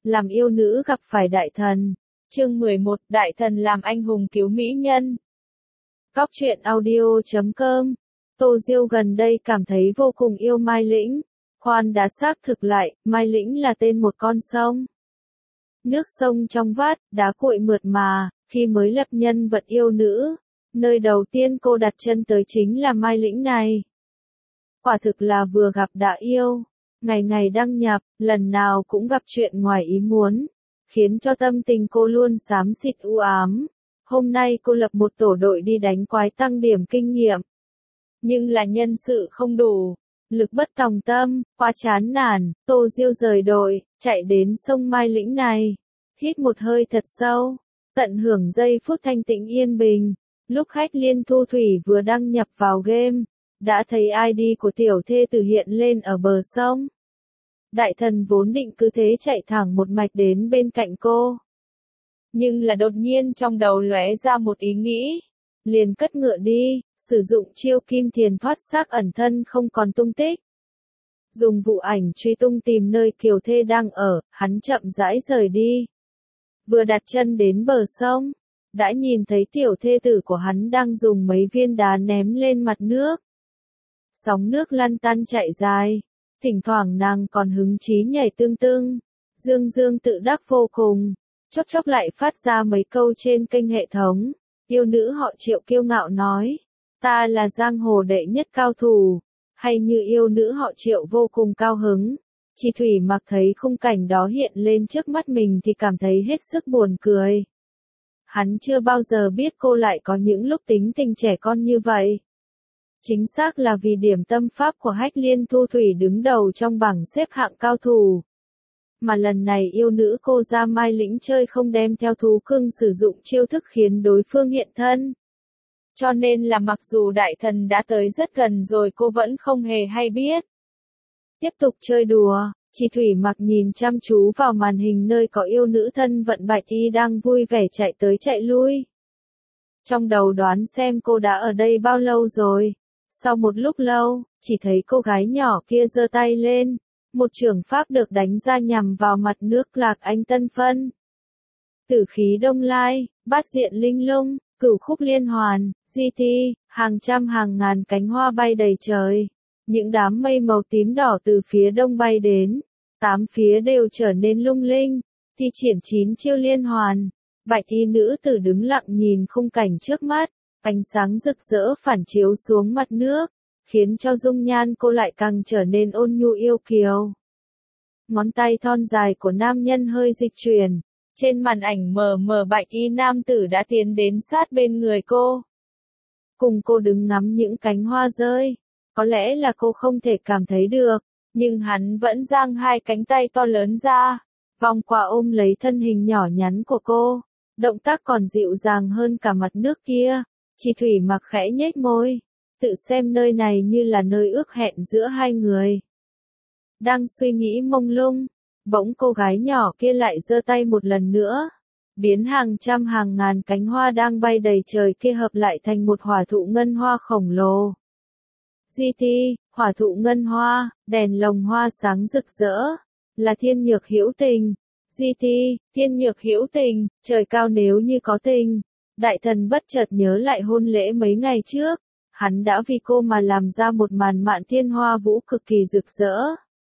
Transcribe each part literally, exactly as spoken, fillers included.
làm yêu nữ gặp phải đại thần. Chương mười một, đại thần làm anh hùng cứu mỹ nhân. Góc truyện audio chấm com. Tô Diêu gần đây cảm thấy vô cùng yêu Mai Lĩnh. Khoan đã xác thực lại, Mai Lĩnh là tên một con sông. Nước sông trong vắt, đá cuội mượt mà, khi mới lập nhân vật yêu nữ, nơi đầu tiên cô đặt chân tới chính là Mai Lĩnh này. Quả thực là vừa gặp đã yêu, ngày ngày đăng nhập, lần nào cũng gặp chuyện ngoài ý muốn, khiến cho tâm tình cô luôn xám xịt u ám. Hôm nay cô lập một tổ đội đi đánh quái tăng điểm kinh nghiệm. Nhưng là nhân sự không đủ, lực bất tòng tâm, quá chán nản, Tô Diêu rời đội, chạy đến sông Mai Lĩnh này. Hít một hơi thật sâu, tận hưởng giây phút thanh tĩnh yên bình. Lúc khách Liên Thu Thủy vừa đăng nhập vào game, đã thấy i đê của tiểu thê tử hiện lên ở bờ sông. Đại thần vốn định cứ thế chạy thẳng một mạch đến bên cạnh cô. Nhưng là đột nhiên trong đầu lóe ra một ý nghĩ. Liền cất ngựa đi, sử dụng chiêu kim thiền thoát xác ẩn thân không còn tung tích. Dùng vụ ảnh truy tung tìm nơi kiều thê đang ở, hắn chậm rãi rời đi. Vừa đặt chân đến bờ sông, đã nhìn thấy tiểu thê tử của hắn đang dùng mấy viên đá ném lên mặt nước. Sóng nước lăn tăn chạy dài, thỉnh thoảng nàng còn hứng chí nhảy tương tương, dương dương tự đắc vô cùng, chốc chốc lại phát ra mấy câu trên kênh hệ thống. Yêu nữ họ Triệu kiêu ngạo nói, ta là giang hồ đệ nhất cao thủ, hay như yêu nữ họ Triệu vô cùng cao hứng. Chỉ Thủy Mặc thấy khung cảnh đó hiện lên trước mắt mình thì cảm thấy hết sức buồn cười. Hắn chưa bao giờ biết cô lại có những lúc tính tình trẻ con như vậy. Chính xác là vì điểm tâm pháp của Hách Liên Thu Thủy đứng đầu trong bảng xếp hạng cao thủ. Mà lần này yêu nữ cô ra Mai Lĩnh chơi không đem theo thú cưng sử dụng chiêu thức khiến đối phương hiện thân. Cho nên là mặc dù đại thần đã tới rất gần rồi cô vẫn không hề hay biết. Tiếp tục chơi đùa, Chỉ Thủy Mặc nhìn chăm chú vào màn hình nơi có yêu nữ thân vận Bạch Y đang vui vẻ chạy tới chạy lui. Trong đầu đoán xem cô đã ở đây bao lâu rồi. Sau một lúc lâu, chỉ thấy cô gái nhỏ kia giơ tay lên. Một trường pháp được đánh ra nhằm vào mặt nước Lạc Anh Tân Phân. Tử khí đông lai, bát diện linh lung, cửu khúc liên hoàn, di ti, hàng trăm hàng ngàn cánh hoa bay đầy trời. Những đám mây màu tím đỏ từ phía đông bay đến, tám phía đều trở nên lung linh, thi triển chín chiêu liên hoàn. Bạch y nữ tử đứng lặng nhìn khung cảnh trước mắt, ánh sáng rực rỡ phản chiếu xuống mặt nước, khiến cho dung nhan cô lại càng trở nên ôn nhu yêu kiều. Ngón tay thon dài của nam nhân hơi dịch chuyển, trên màn ảnh mờ mờ bạch y nam tử đã tiến đến sát bên người cô. Cùng cô đứng ngắm những cánh hoa rơi. Có lẽ là cô không thể cảm thấy được, nhưng hắn vẫn giang hai cánh tay to lớn ra, vòng qua ôm lấy thân hình nhỏ nhắn của cô. Động tác còn dịu dàng hơn cả mặt nước kia. Chỉ Thủy Mặc khẽ nhếch môi, tự xem nơi này như là nơi ước hẹn giữa hai người. Đang suy nghĩ mông lung, bỗng cô gái nhỏ kia lại giơ tay một lần nữa, biến hàng trăm hàng ngàn cánh hoa đang bay đầy trời kia hợp lại thành một hỏa thụ ngân hoa khổng lồ. Di ti, hỏa thụ ngân hoa, đèn lồng hoa sáng rực rỡ, là thiên nhược hữu tình. Di ti, thiên nhược hữu tình, trời cao nếu như có tình. Đại thần bất chợt nhớ lại hôn lễ mấy ngày trước, hắn đã vì cô mà làm ra một màn mạn thiên hoa vũ cực kỳ rực rỡ,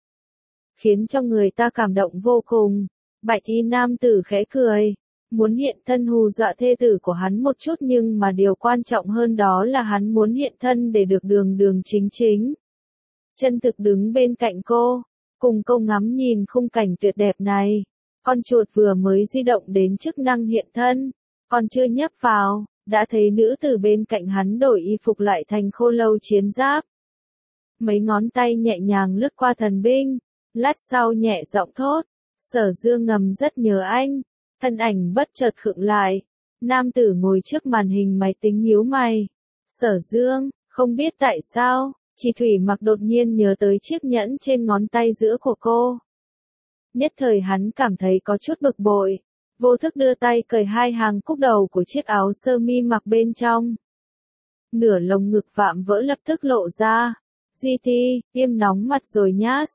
khiến cho người ta cảm động vô cùng. Bạch y nam tử khẽ cười, muốn hiện thân hù dọa thê tử của hắn một chút, nhưng mà điều quan trọng hơn đó là hắn muốn hiện thân để được đường đường chính chính. Chân thực đứng bên cạnh cô, cùng cô ngắm nhìn khung cảnh tuyệt đẹp này. Con chuột vừa mới di động đến chức năng hiện thân, còn chưa nhấp vào, đã thấy nữ tử bên cạnh hắn đổi y phục lại thành khô lâu chiến giáp. Mấy ngón tay nhẹ nhàng lướt qua thần binh, lát sau nhẹ giọng thốt, Sở Dương ngầm rất nhớ anh. Thân ảnh bất chợt khựng lại, nam tử ngồi trước màn hình máy tính nhíu mày. Sở Dương, không biết tại sao, Chỉ Thủy Mặc đột nhiên nhớ tới chiếc nhẫn trên ngón tay giữa của cô. Nhất thời hắn cảm thấy có chút bực bội, vô thức đưa tay cởi hai hàng cúc đầu của chiếc áo sơ mi mặc bên trong. Nửa lồng ngực vạm vỡ lập tức lộ ra. Di ti, im nóng mặt rồi nhá.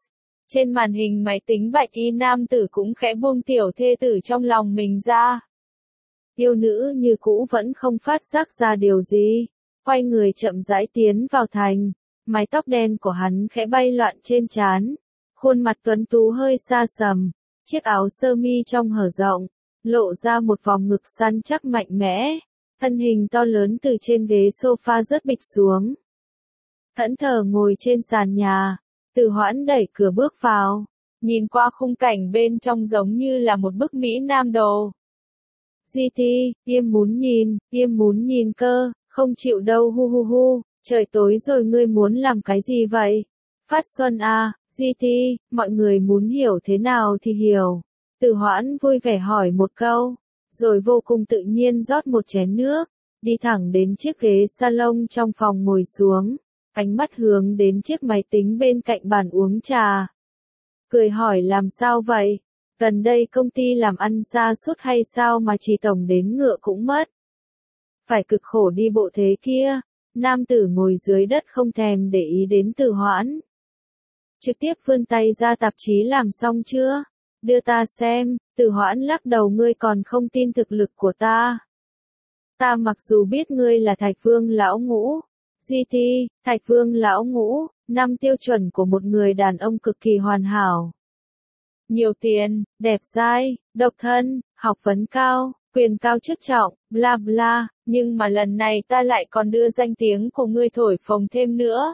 Trên màn hình máy tính bạch y nam tử cũng khẽ buông tiểu thê tử trong lòng mình ra. Yêu nữ như cũ vẫn không phát giác ra điều gì. Quay người chậm rãi tiến vào thành. Mái tóc đen của hắn khẽ bay loạn trên trán. Khuôn mặt tuấn tú hơi xa sầm. Chiếc áo sơ mi trong hở rộng. Lộ ra một vòng ngực săn chắc mạnh mẽ. Thân hình to lớn từ trên ghế sofa rớt bịch xuống. Thẫn thờ ngồi trên sàn nhà. Từ Hoãn đẩy cửa bước vào. Nhìn qua khung cảnh bên trong giống như là một bức Mỹ Nam đồ. Di Ti, im muốn nhìn, im muốn nhìn cơ, không chịu đâu hu hu hu, trời tối rồi ngươi muốn làm cái gì vậy? Phát Xuân à, Di Ti, mọi người muốn hiểu thế nào thì hiểu. Từ Hoãn vui vẻ hỏi một câu, rồi vô cùng tự nhiên rót một chén nước, đi thẳng đến chiếc ghế salon trong phòng ngồi xuống, ánh mắt hướng đến chiếc máy tính bên cạnh bàn uống trà. Cười hỏi làm sao vậy? Gần đây công ty làm ăn sa sút hay sao mà chỉ tổng đến ngựa cũng mất? Phải cực khổ đi bộ thế kia. Nam tử ngồi dưới đất không thèm để ý đến Từ Hoãn. Trực tiếp vươn tay ra tạp chí làm xong chưa? Đưa ta xem. Từ Hoãn lắc đầu ngươi còn không tin thực lực của ta. Ta mặc dù biết ngươi là Thạch Vương lão ngũ. Di Ti, Thạch Vương lão ngũ, năm tiêu chuẩn của một người đàn ông cực kỳ hoàn hảo. Nhiều tiền, đẹp dai, độc thân, học vấn cao, quyền cao chức trọng, bla bla, nhưng mà lần này ta lại còn đưa danh tiếng của ngươi thổi phồng thêm nữa.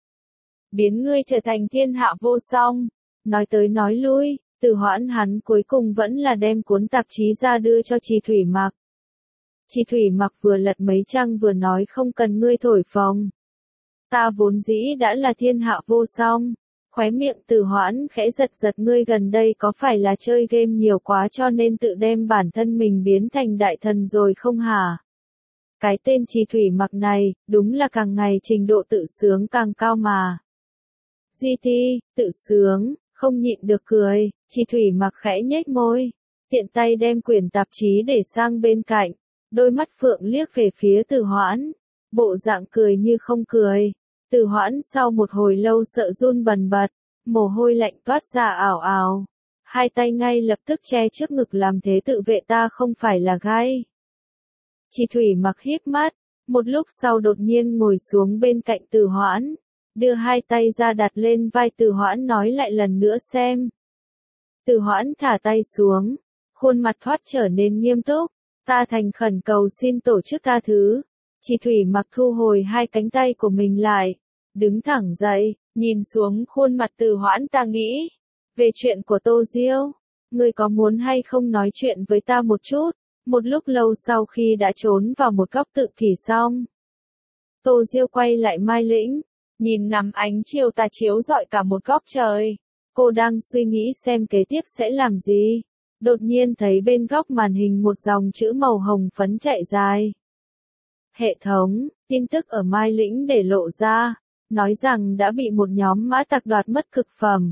Biến ngươi trở thành thiên hạ vô song. Nói tới nói lui, Từ Hoãn hắn cuối cùng vẫn là đem cuốn tạp chí ra đưa cho Trì Thủy Mặc. Trì Thủy Mặc vừa lật mấy trang vừa nói không cần ngươi thổi phồng. Ta vốn dĩ đã là thiên hạ vô song. Khóe miệng Từ Hoãn khẽ giật giật ngươi gần đây có phải là chơi game nhiều quá cho nên tự đem bản thân mình biến thành đại thần rồi không hả? Cái tên Trì Thủy Mặc này, đúng là càng ngày trình độ tự sướng càng cao mà. Di Ti, tự sướng, không nhịn được cười, Trì Thủy Mặc khẽ nhếch môi, tiện tay đem quyển tạp chí để sang bên cạnh, đôi mắt phượng liếc về phía Từ Hoãn, bộ dạng cười như không cười. Từ Hoãn sau một hồi lâu sợ run bần bật, mồ hôi lạnh toát ra ảo ảo, hai tay ngay lập tức che trước ngực làm thế tự vệ ta không phải là gai. Trì Thủy Mặc híp mắt, một lúc sau đột nhiên ngồi xuống bên cạnh Từ Hoãn, đưa hai tay ra đặt lên vai Từ Hoãn nói lại lần nữa xem. Từ Hoãn thả tay xuống, khuôn mặt thoát trở nên nghiêm túc, ta thành khẩn cầu xin tổ chức tha thứ. Trì Thủy Mặc thu hồi hai cánh tay của mình lại, đứng thẳng dậy, nhìn xuống khuôn mặt Từ Hoãn ta nghĩ. Về chuyện của Tô Diêu, ngươi có muốn hay không nói chuyện với ta một chút? Một lúc lâu sau khi đã trốn vào một góc tự kỷ xong. Tô Diêu quay lại Mai Lĩnh, nhìn ngắm ánh chiều tà chiếu rọi cả một góc trời. Cô đang suy nghĩ xem kế tiếp sẽ làm gì. Đột nhiên thấy bên góc màn hình một dòng chữ màu hồng phấn chạy dài. Hệ thống, tin tức ở Mai Lĩnh để lộ ra, nói rằng đã bị một nhóm mã tặc đoạt mất cực phẩm.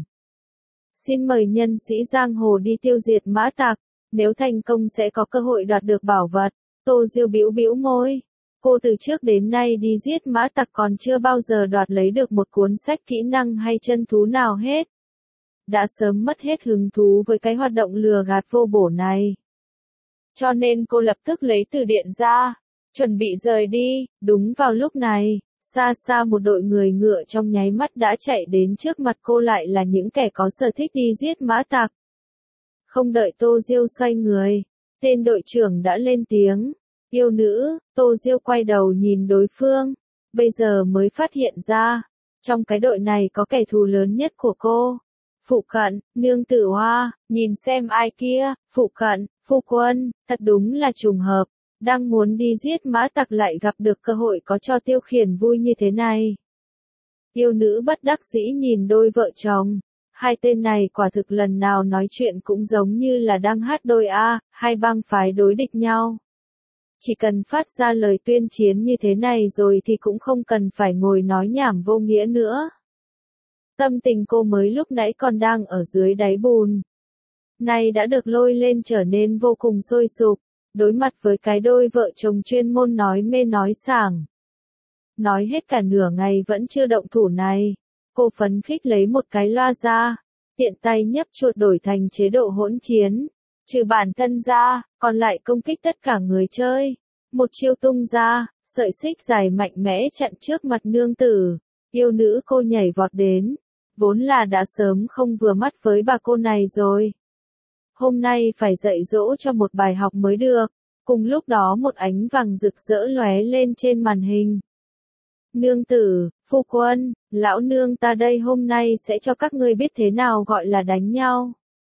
Xin mời nhân sĩ giang hồ đi tiêu diệt mã tặc, nếu thành công sẽ có cơ hội đoạt được bảo vật. Tô Diêu bĩu bĩu môi. Cô từ trước đến nay đi giết mã tặc còn chưa bao giờ đoạt lấy được một cuốn sách kỹ năng hay chân thú nào hết. Đã sớm mất hết hứng thú với cái hoạt động lừa gạt vô bổ này. Cho nên cô lập tức lấy từ điển ra, chuẩn bị rời đi. Đúng vào lúc này, xa xa một đội người ngựa trong nháy mắt đã chạy đến trước mặt cô, lại là những kẻ có sở thích đi giết mã tặc. Không đợi Tô Diêu xoay người, tên đội trưởng đã lên tiếng. Yêu nữ. Tô Diêu quay đầu nhìn đối phương, bây giờ mới phát hiện ra, trong cái đội này có kẻ thù lớn nhất của cô. Phụ cận, nương tử Hoa, nhìn xem ai kia. Phụ cận, phu quân, thật đúng là trùng hợp, đang muốn đi giết mã tặc lại gặp được cơ hội có cho tiêu khiển vui như thế này. Yêu nữ bất đắc dĩ nhìn đôi vợ chồng, hai tên này quả thực lần nào nói chuyện cũng giống như là đang hát đôi A, hai bang phái đối địch nhau. Chỉ cần phát ra lời tuyên chiến như thế này rồi thì cũng không cần phải ngồi nói nhảm vô nghĩa nữa. Tâm tình cô mới lúc nãy còn đang ở dưới đáy bùn, nay đã được lôi lên trở nên vô cùng sôi sục, đối mặt với cái đôi vợ chồng chuyên môn nói mê nói sảng. Nói hết cả nửa ngày vẫn chưa động thủ này, cô phấn khích lấy một cái loa ra, tiện tay nhấp chuột đổi thành chế độ hỗn chiến. Trừ bản thân ra, còn lại công kích tất cả người chơi. Một chiêu tung ra, sợi xích dài mạnh mẽ chặn trước mặt nương tử. Yêu nữ cô nhảy vọt đến. Vốn là đã sớm không vừa mắt với bà cô này rồi. Hôm nay phải dạy dỗ cho một bài học mới được. Cùng lúc đó một ánh vàng rực rỡ lóe lên trên màn hình. Nương tử, phu quân, lão nương ta đây hôm nay sẽ cho các ngươi biết thế nào gọi là đánh nhau.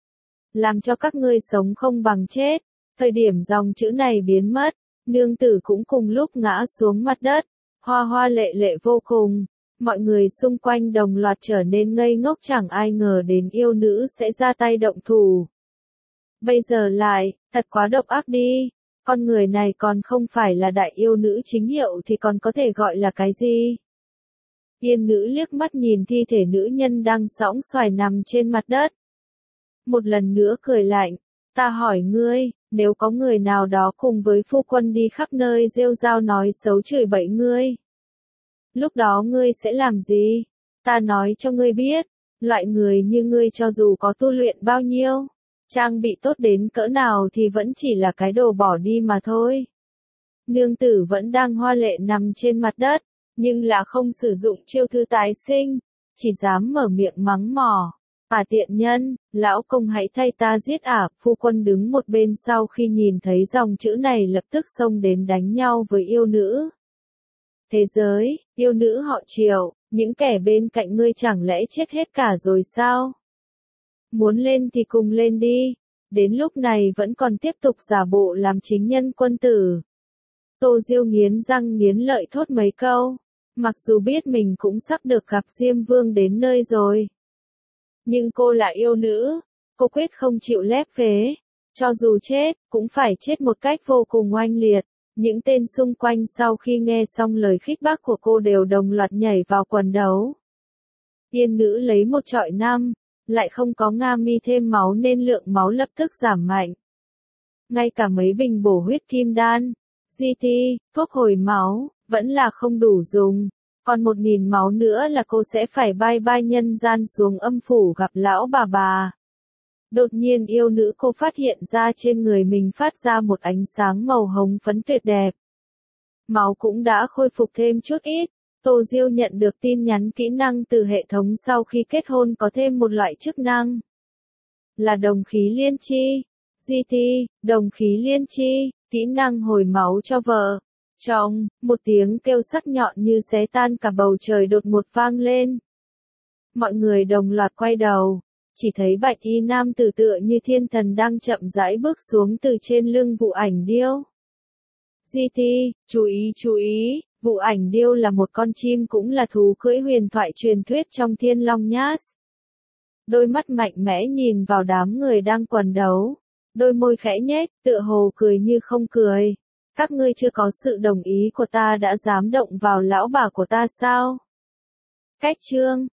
Làm cho các ngươi sống không bằng chết. Thời điểm dòng chữ này biến mất, nương tử cũng cùng lúc ngã xuống mặt đất. Hoa hoa lệ lệ vô cùng. Mọi người xung quanh đồng loạt trở nên ngây ngốc, chẳng ai ngờ đến yêu nữ sẽ ra tay động thủ. Bây giờ lại, thật quá độc ác đi. Con người này còn không phải là đại yêu nữ chính hiệu thì còn có thể gọi là cái gì? Yên nữ liếc mắt nhìn thi thể nữ nhân đang sõng xoài nằm trên mặt đất. Một lần nữa cười lạnh, ta hỏi ngươi, nếu có người nào đó cùng với phu quân đi khắp nơi rêu rao nói xấu chửi bậy ngươi, lúc đó ngươi sẽ làm gì? Ta nói cho ngươi biết, loại người như ngươi cho dù có tu luyện bao nhiêu, trang bị tốt đến cỡ nào thì vẫn chỉ là cái đồ bỏ đi mà thôi. Nương tử vẫn đang hoa lệ nằm trên mặt đất, nhưng là không sử dụng chiêu thư tái sinh, chỉ dám mở miệng mắng mỏ. À tiện nhân, lão công hãy thay ta giết ả. Phu quân đứng một bên sau khi nhìn thấy dòng chữ này lập tức xông đến đánh nhau với yêu nữ. Thế giới, yêu nữ họ Triệu, những kẻ bên cạnh ngươi chẳng lẽ chết hết cả rồi sao? Muốn lên thì cùng lên đi. Đến lúc này vẫn còn tiếp tục giả bộ làm chính nhân quân tử. Tô Diêu nghiến răng nghiến lợi thốt mấy câu. Mặc dù biết mình cũng sắp được gặp Diêm Vương đến nơi rồi. Nhưng cô là yêu nữ. Cô quyết không chịu lép vế. Cho dù chết, cũng phải chết một cách vô cùng oanh liệt. Những tên xung quanh sau khi nghe xong lời khích bác của cô đều đồng loạt nhảy vào quần đấu. Yên nữ lấy một chọi năm. Lại không có Nga Mi thêm máu nên lượng máu lập tức giảm mạnh. Ngay cả mấy bình bổ huyết kim đan, giê tê, thuốc hồi máu, vẫn là không đủ dùng. Còn một nghìn máu nữa là cô sẽ phải bay bay nhân gian xuống âm phủ gặp lão bà bà. Đột nhiên yêu nữ cô phát hiện ra trên người mình phát ra một ánh sáng màu hồng phấn tuyệt đẹp. Máu cũng đã khôi phục thêm chút ít. Tô Diêu nhận được tin nhắn kỹ năng từ hệ thống sau khi kết hôn có thêm một loại chức năng. Là đồng khí liên chi. giê tê, đồng khí liên chi, kỹ năng hồi máu cho vợ. Chồng, một tiếng kêu sắc nhọn như xé tan cả bầu trời đột ngột vang lên. Mọi người đồng loạt quay đầu. Chỉ thấy bạch y nam tử tựa như thiên thần đang chậm rãi bước xuống từ trên lưng vụ ảnh điêu. giê tê, chú ý chú ý. Vụ ảnh điêu là một con chim cũng là thú cưỡi huyền thoại truyền thuyết trong Thiên Long Nhát. Đôi mắt mạnh mẽ nhìn vào đám người đang quần đấu. Đôi môi khẽ nhếch, tựa hồ cười như không cười. Các ngươi chưa có sự đồng ý của ta đã dám động vào lão bà của ta sao? Cách chương